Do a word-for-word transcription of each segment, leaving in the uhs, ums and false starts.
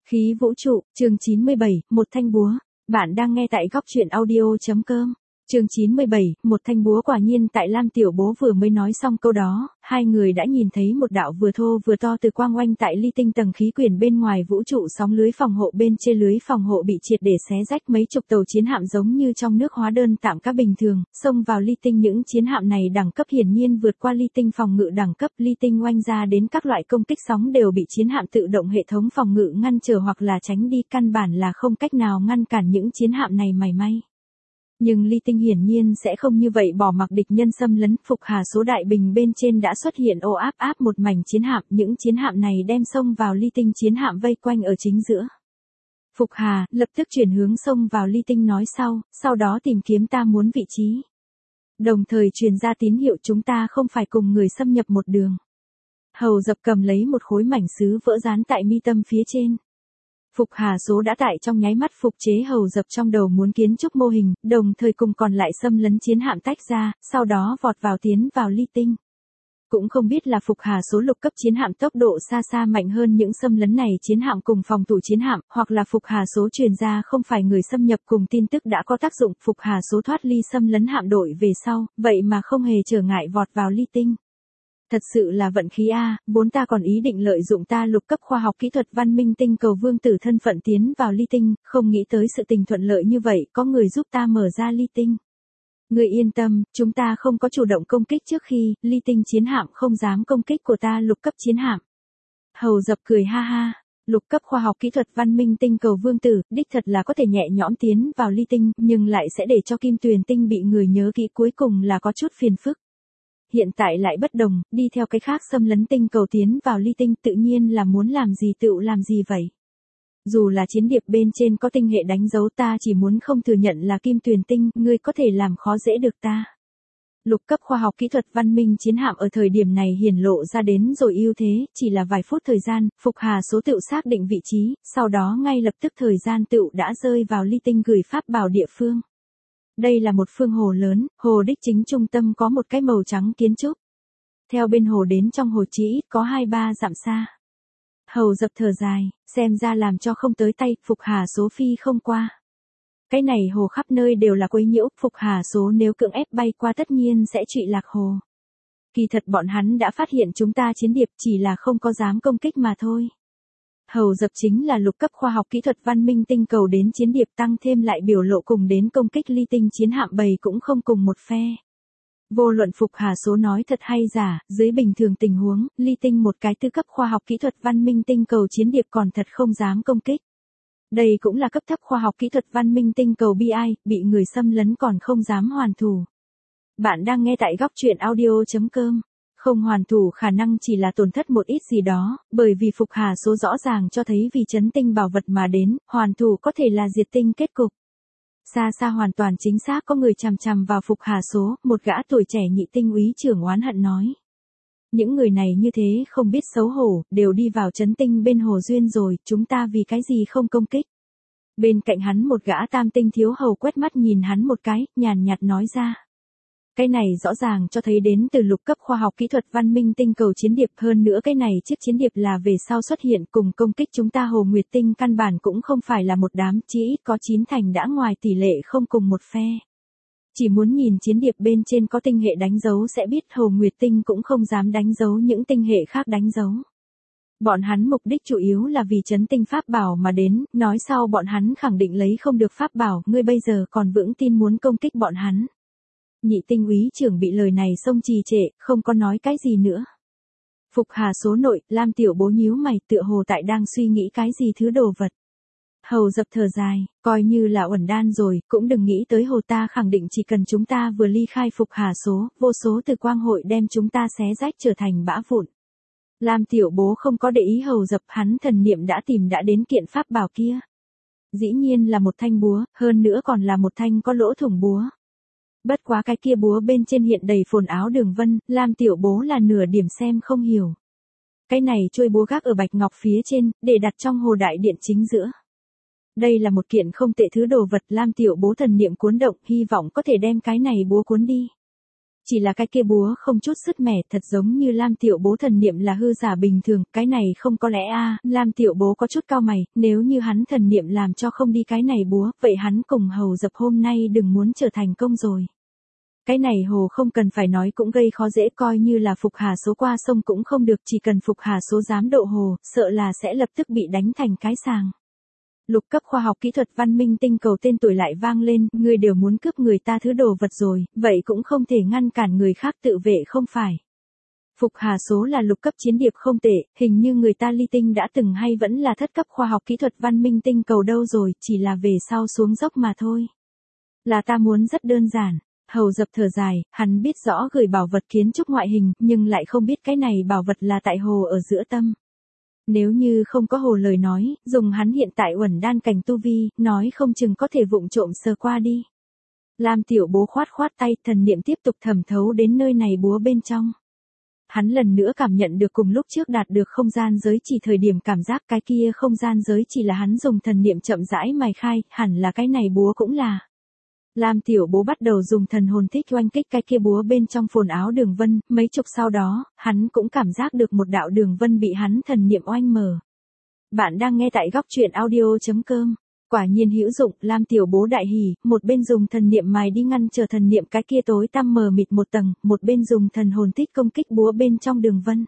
Khí vũ trụ, chương chín mươi bảy, một thanh búa. Bạn đang nghe tại góc truyện audio.com. Chương chín mươi bảy, một thanh búa. Quả nhiên tại Lam Tiểu Bố vừa mới nói xong câu đó, hai người đã nhìn thấy một đạo vừa thô vừa to từ quang oanh tại ly tinh tầng khí quyển bên ngoài vũ trụ. Sóng lưới phòng hộ bên trên lưới phòng hộ bị triệt để xé rách, mấy chục tàu chiến hạm giống như trong nước hóa đơn tạm các bình thường, xông vào ly tinh. Những chiến hạm này đẳng cấp hiển nhiên vượt qua ly tinh phòng ngự đẳng cấp. Ly tinh oanh ra đến các loại công kích sóng đều bị chiến hạm tự động hệ thống phòng ngự ngăn trở hoặc là tránh đi, căn bản là không cách nào ngăn cản những chiến hạm này mảy may. Nhưng ly tinh hiển nhiên sẽ không như vậy bỏ mặc địch nhân xâm lấn. Phục Hà số đại bình bên trên đã xuất hiện ô áp áp một mảnh chiến hạm, những chiến hạm này đem xông vào ly tinh, chiến hạm vây quanh ở chính giữa. Phục Hà lập tức chuyển hướng xông vào ly tinh, nói sau, sau đó tìm kiếm ta muốn vị trí. Đồng thời truyền ra tín hiệu chúng ta không phải cùng người xâm nhập một đường. Hầu Dập cầm lấy một khối mảnh sứ vỡ dán tại mi tâm phía trên. Phục Hà số đã tại trong nháy mắt phục chế Hầu Dập trong đầu muốn kiến trúc mô hình, đồng thời cùng còn lại xâm lấn chiến hạm tách ra, sau đó vọt vào tiến vào ly tinh. Cũng không biết là Phục Hà số lục cấp chiến hạm tốc độ xa xa mạnh hơn những xâm lấn này chiến hạm cùng phòng thủ chiến hạm, hoặc là Phục Hà số truyền ra không phải người xâm nhập cùng tin tức đã có tác dụng. Phục Hà số thoát ly xâm lấn hạm đội về sau, vậy mà không hề trở ngại vọt vào ly tinh. Thật sự là vận khí a, bốn ta còn ý định lợi dụng ta lục cấp khoa học kỹ thuật văn minh tinh cầu vương tử thân phận tiến vào ly tinh, không nghĩ tới sự tình thuận lợi như vậy, có người giúp ta mở ra ly tinh. Người yên tâm, chúng ta không có chủ động công kích trước khi, ly tinh chiến hạm không dám công kích của ta lục cấp chiến hạm. Hầu Dập cười ha ha, lục cấp khoa học kỹ thuật văn minh tinh cầu vương tử, đích thật là có thể nhẹ nhõm tiến vào ly tinh, nhưng lại sẽ để cho Kim Tuyền tinh bị người nhớ kỹ, cuối cùng là có chút phiền phức. Hiện tại lại bất đồng, đi theo cái khác xâm lấn tinh cầu tiến vào ly tinh, tự nhiên là muốn làm gì tựu làm gì vậy. Dù là chiến điệp bên trên có tinh hệ đánh dấu, ta chỉ muốn không thừa nhận là Kim Tuyền tinh, ngươi có thể làm khó dễ được ta. Lục cấp khoa học kỹ thuật văn minh chiến hạm ở thời điểm này hiển lộ ra đến rồi ưu thế, chỉ là vài phút thời gian, Phục Hà số tựu xác định vị trí, sau đó ngay lập tức thời gian tựu đã rơi vào ly tinh gửi pháp bảo địa phương. Đây là một phương hồ lớn, hồ đích chính trung tâm có một cái màu trắng kiến trúc. Theo bên hồ đến trong hồ chỉ ít có hai ba dặm xa. Hầu Dập thở dài, xem ra làm cho không tới tay, Phục Hà số phi không qua. Cái này hồ khắp nơi đều là quấy nhiễu, Phục Hà số nếu cưỡng ép bay qua tất nhiên sẽ trụy lạc hồ. Kỳ thật bọn hắn đã phát hiện chúng ta chiến điệp, chỉ là không có dám công kích mà thôi. Hầu Dập chính là lục cấp khoa học kỹ thuật văn minh tinh cầu đến chiến điệp, tăng thêm lại biểu lộ cùng đến công kích ly tinh chiến hạm bầy cũng không cùng một phe. Vô luận Phục Hà số nói thật hay giả, dưới bình thường tình huống, ly tinh một cái tư cấp khoa học kỹ thuật văn minh tinh cầu chiến điệp còn thật không dám công kích. Đây cũng là cấp thấp khoa học kỹ thuật văn minh tinh cầu bi ai, bị người xâm lấn còn không dám hoàn thủ. Bạn đang nghe tại góc truyện audio.com. Không hoàn thủ khả năng chỉ là tổn thất một ít gì đó, bởi vì Phục Hà số rõ ràng cho thấy vì chấn tinh bảo vật mà đến, hoàn thủ có thể là diệt tinh kết cục. Xa xa hoàn toàn chính xác có người chằm chằm vào Phục Hà số, một gã tuổi trẻ nhị tinh úy trưởng oán hận nói. Những người này như thế không biết xấu hổ, đều đi vào chấn tinh bên hồ duyên rồi, chúng ta vì cái gì không công kích. Bên cạnh hắn một gã tam tinh thiếu hầu quét mắt nhìn hắn một cái, nhàn nhạt nói ra. Cái này rõ ràng cho thấy đến từ lục cấp khoa học kỹ thuật văn minh tinh cầu chiến điệp, hơn nữa cái này chiếc chiến điệp là về sau xuất hiện cùng công kích chúng ta hồ nguyệt tinh, căn bản cũng không phải là một đám, chỉ ít có chín thành đã ngoài tỷ lệ không cùng một phe. Chỉ muốn nhìn chiến điệp bên trên có tinh hệ đánh dấu sẽ biết hồ nguyệt tinh cũng không dám đánh dấu những tinh hệ khác đánh dấu. Bọn hắn mục đích chủ yếu là vì chấn tinh pháp bảo mà đến, nói sau bọn hắn khẳng định lấy không được pháp bảo, ngươi bây giờ còn vững tin muốn công kích bọn hắn. Nhị tinh úy trưởng bị lời này xông trì trệ, không có nói cái gì nữa. Phục Hà số nội, Lam Tiểu Bố nhíu mày, tựa hồ tại đang suy nghĩ cái gì thứ đồ vật. Hầu Dập thở dài, coi như là uẩn đan rồi, cũng đừng nghĩ tới hồ, ta khẳng định chỉ cần chúng ta vừa ly khai Phục Hà số, vô số từ quang hội đem chúng ta xé rách trở thành bã vụn. Lam Tiểu Bố không có để ý Hầu Dập, hắn thần niệm đã tìm đã đến kiện pháp bảo kia. Dĩ nhiên là một thanh búa, hơn nữa còn là một thanh có lỗ thủng búa. Bất quá cái kia búa bên trên hiện đầy phồn áo đường vân, Lam Tiểu Bố là nửa điểm xem không hiểu. Cái này chuôi búa gác ở bạch ngọc phía trên, để đặt trong hồ đại điện chính giữa. Đây là một kiện không tệ thứ đồ vật, Lam Tiểu Bố thần niệm cuốn động, hy vọng có thể đem cái này búa cuốn đi. Chỉ là cái kia búa không chút sứt mẻ, thật giống như Lam Tiểu Bố thần niệm là hư giả bình thường, cái này không có lẽ a. Lam Tiểu Bố có chút cao mày, nếu như hắn thần niệm làm cho không đi cái này búa, vậy hắn cùng Hầu Dập hôm nay đừng muốn trở thành công rồi. Cái này hồ không cần phải nói cũng gây khó dễ, coi như là Phục Hà Số qua sông cũng không được, chỉ cần Phục Hà Số dám độ hồ, sợ là sẽ lập tức bị đánh thành cái sàng. Lục cấp khoa học kỹ thuật văn minh tinh cầu tên tuổi lại vang lên, người đều muốn cướp người ta thứ đồ vật rồi, vậy cũng không thể ngăn cản người khác tự vệ không phải. Phục Hà Số là lục cấp chiến điệp không tệ, hình như người ta ly tinh đã từng hay vẫn là thất cấp khoa học kỹ thuật văn minh tinh cầu đâu rồi, chỉ là về sau xuống dốc mà thôi. Là ta muốn rất đơn giản. Hầu Dập thở dài, hắn biết rõ gửi bảo vật kiến trúc ngoại hình, nhưng lại không biết cái này bảo vật là tại hồ ở giữa tâm. Nếu như không có hồ lời nói, dùng hắn hiện tại uẩn đan cảnh tu vi, nói không chừng có thể vụng trộm sờ qua đi. Lam Tiểu Bố khoát khoát tay, thần niệm tiếp tục thẩm thấu đến nơi này búa bên trong. Hắn lần nữa cảm nhận được cùng lúc trước đạt được không gian giới chỉ thời điểm cảm giác cái kia không gian giới chỉ là hắn dùng thần niệm chậm rãi mài khai, hẳn là cái này búa cũng là. Lam Tiểu Bố bắt đầu dùng thần hồn thích oanh kích cái kia búa bên trong phồn áo đường vân, mấy chục sau đó, hắn cũng cảm giác được một đạo đường vân bị hắn thần niệm oanh mở. Bạn đang nghe tại góc truyện audio chấm com. Quả nhiên hữu dụng, Lam Tiểu Bố đại hỉ, một bên dùng thần niệm mài đi ngăn trở thần niệm cái kia tối tăm mờ mịt một tầng, một bên dùng thần hồn thích công kích búa bên trong đường vân.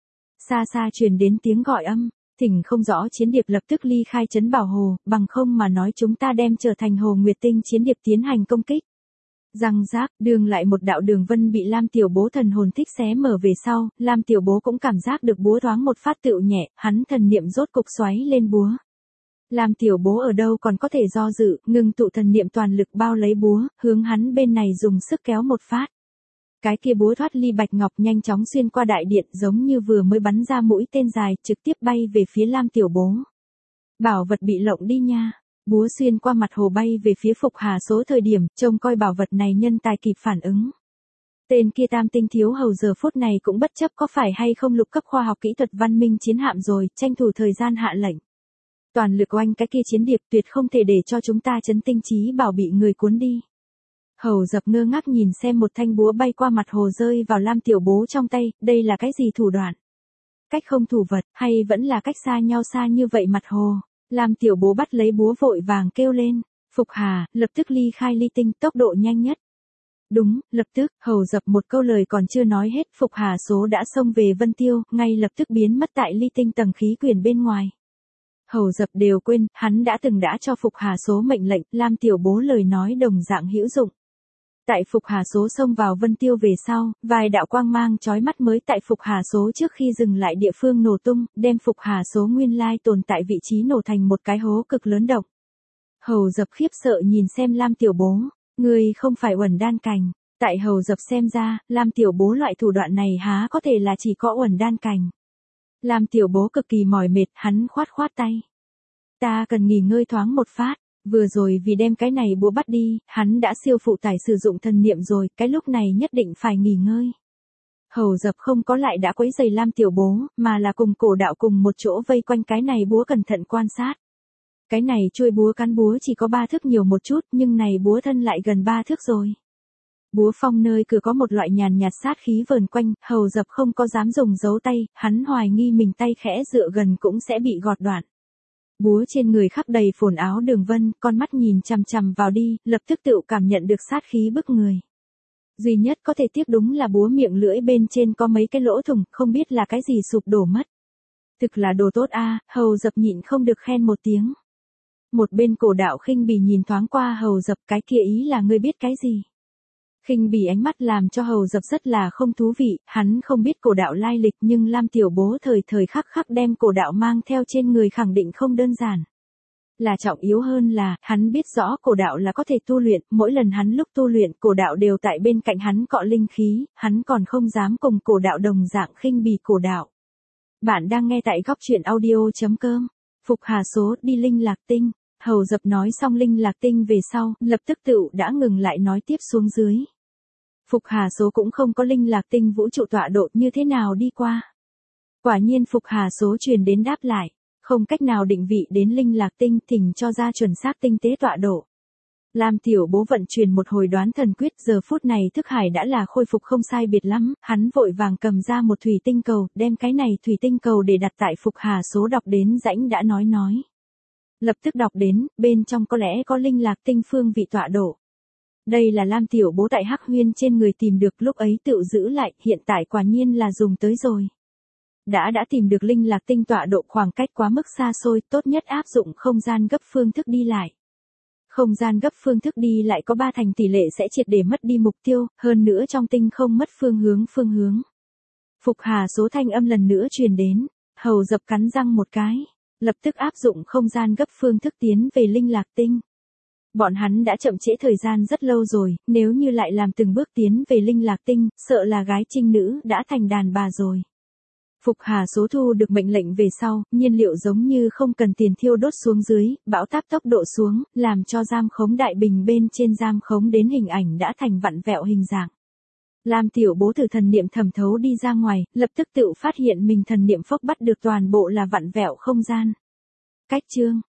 Xa xa truyền đến tiếng gọi âm. Thỉnh không rõ chiến điệp lập tức ly khai trấn bảo hồ, bằng không mà nói chúng ta đem trở thành hồ nguyệt tinh chiến điệp tiến hành công kích. Răng rác, đường lại một đạo đường vân bị Lam Tiểu Bố thần hồn thích xé mở về sau, Lam Tiểu Bố cũng cảm giác được búa thoáng một phát tựu nhẹ, hắn thần niệm rốt cục xoáy lên búa. Lam Tiểu Bố ở đâu còn có thể do dự, ngừng tụ thần niệm toàn lực bao lấy búa, hướng hắn bên này dùng sức kéo một phát. Cái kia búa thoát ly bạch ngọc nhanh chóng xuyên qua đại điện giống như vừa mới bắn ra mũi tên dài trực tiếp bay về phía Lam Tiểu Bố. Bảo vật bị lộng đi nha. Búa xuyên qua mặt hồ bay về phía Phục Hà Số thời điểm trông coi bảo vật này nhân tài kịp phản ứng. Tên kia tam tinh thiếu hầu giờ phút này cũng bất chấp có phải hay không lục cấp khoa học kỹ thuật văn minh chiến hạm rồi, tranh thủ thời gian hạ lệnh. Toàn lực oanh cái kia chiến điệp tuyệt không thể để cho chúng ta chấn tinh trí bảo bị người cuốn đi. Hầu Dập ngơ ngác nhìn xem một thanh búa bay qua mặt hồ rơi vào Lam Tiểu Bố trong tay, đây là cái gì thủ đoạn? Cách không thủ vật, hay vẫn là cách xa nhau xa như vậy mặt hồ? Lam Tiểu Bố bắt lấy búa vội vàng kêu lên, Phục Hà, lập tức ly khai ly tinh, tốc độ nhanh nhất. Đúng, lập tức, Hầu Dập một câu lời còn chưa nói hết, Phục Hà Số đã xông về Vân Tiêu, ngay lập tức biến mất tại ly tinh tầng khí quyển bên ngoài. Hầu Dập đều quên, hắn đã từng đã cho Phục Hà Số mệnh lệnh, Lam Tiểu Bố lời nói đồng dạng hữu dụng. Tại Phục Hà Số xông vào Vân Tiêu về sau, vài đạo quang mang chói mắt mới tại Phục Hà Số trước khi dừng lại địa phương nổ tung, đem Phục Hà Số nguyên lai tồn tại vị trí nổ thành một cái hố cực lớn động. Hầu Dập khiếp sợ nhìn xem Lam Tiểu Bố, người không phải uẩn đan cảnh. Tại Hầu Dập xem ra, Lam Tiểu Bố loại thủ đoạn này há có thể là chỉ có uẩn đan cảnh. Lam Tiểu Bố cực kỳ mỏi mệt, hắn khoát khoát tay. Ta cần nghỉ ngơi thoáng một phát. Vừa rồi vì đem cái này búa bắt đi, hắn đã siêu phụ tải sử dụng thần niệm rồi, cái lúc này nhất định phải nghỉ ngơi. Hầu Dập không có lại đã quấy giày Lam Tiểu Bố, mà là cùng cổ đạo cùng một chỗ vây quanh cái này búa cẩn thận quan sát. Cái này chuôi búa cán búa chỉ có ba thước nhiều một chút, nhưng này búa thân lại gần ba thước rồi. Búa phong nơi cửa có một loại nhàn nhạt sát khí vờn quanh, Hầu Dập không có dám dùng dấu tay, hắn hoài nghi mình tay khẽ dựa gần cũng sẽ bị gọt đoạn. Búa trên người khắc đầy phồn áo đường vân, con mắt nhìn chằm chằm vào đi, lập tức tự cảm nhận được sát khí bức người. Duy nhất có thể tiếc đúng là búa miệng lưỡi bên trên có mấy cái lỗ thủng, không biết là cái gì sụp đổ mất. Thực là đồ tốt a, Hầu Dập nhịn không được khen một tiếng. Một bên cổ đạo khinh bỉ nhìn thoáng qua Hầu Dập, cái kia ý là ngươi biết cái gì. Khinh bỉ ánh mắt làm cho Hầu Dập rất là không thú vị, hắn không biết cổ đạo lai lịch nhưng Lam Tiểu Bố thời thời khắc khắc đem cổ đạo mang theo trên người khẳng định không đơn giản. Là trọng yếu hơn là, hắn biết rõ cổ đạo là có thể tu luyện, mỗi lần hắn lúc tu luyện cổ đạo đều tại bên cạnh hắn cọ linh khí, hắn còn không dám cùng cổ đạo đồng dạng khinh bỉ cổ đạo. Bạn đang nghe tại góc truyện audio chấm com. Phục Hà Số đi Linh Lạc Tinh. Hầu Dập nói xong Linh Lạc Tinh về sau, lập tức tựu đã ngừng lại nói tiếp xuống dưới. Phục Hà Số cũng không có Linh Lạc Tinh vũ trụ tọa độ như thế nào đi qua. Quả nhiên Phục Hà Số truyền đến đáp lại, không cách nào định vị đến Linh Lạc Tinh, thỉnh cho ra chuẩn xác tinh tế tọa độ. Lam Tiểu Bố vận chuyển một hồi đoán thần quyết, giờ phút này thức hải đã là khôi phục không sai biệt lắm, hắn vội vàng cầm ra một thủy tinh cầu, đem cái này thủy tinh cầu để đặt tại Phục Hà số đọc đến rãnh đã nói nói. Lập tức đọc đến, bên trong có lẽ có linh lạc tinh phương vị tọa độ. Đây là Lam Tiểu Bố tại Hắc Huyên trên người tìm được, lúc ấy tự giữ lại, hiện tại quả nhiên là dùng tới rồi. Đã đã tìm được linh lạc tinh tọa độ, khoảng cách quá mức xa xôi, tốt nhất áp dụng không gian gấp phương thức đi lại. Không gian gấp phương thức đi lại có ba thành tỷ lệ sẽ triệt để mất đi mục tiêu, hơn nữa trong tinh không mất phương hướng phương hướng. Phục Hà số thanh âm lần nữa truyền đến, Hầu Dập cắn răng một cái, lập tức áp dụng không gian gấp phương thức tiến về linh lạc tinh. Bọn hắn đã chậm trễ thời gian rất lâu rồi, nếu như lại làm từng bước tiến về linh lạc tinh, sợ là gái trinh nữ đã thành đàn bà rồi. Phục Hà số thu được mệnh lệnh về sau, nhiên liệu giống như không cần tiền thiêu đốt xuống dưới, bão táp tốc độ xuống, làm cho giam khống đại bình bên trên giam khống đến hình ảnh đã thành vặn vẹo hình dạng. Lam Tiểu Bố thử thần niệm thẩm thấu đi ra ngoài, lập tức tự phát hiện mình thần niệm phốc bắt được toàn bộ là vặn vẹo không gian. Cách chương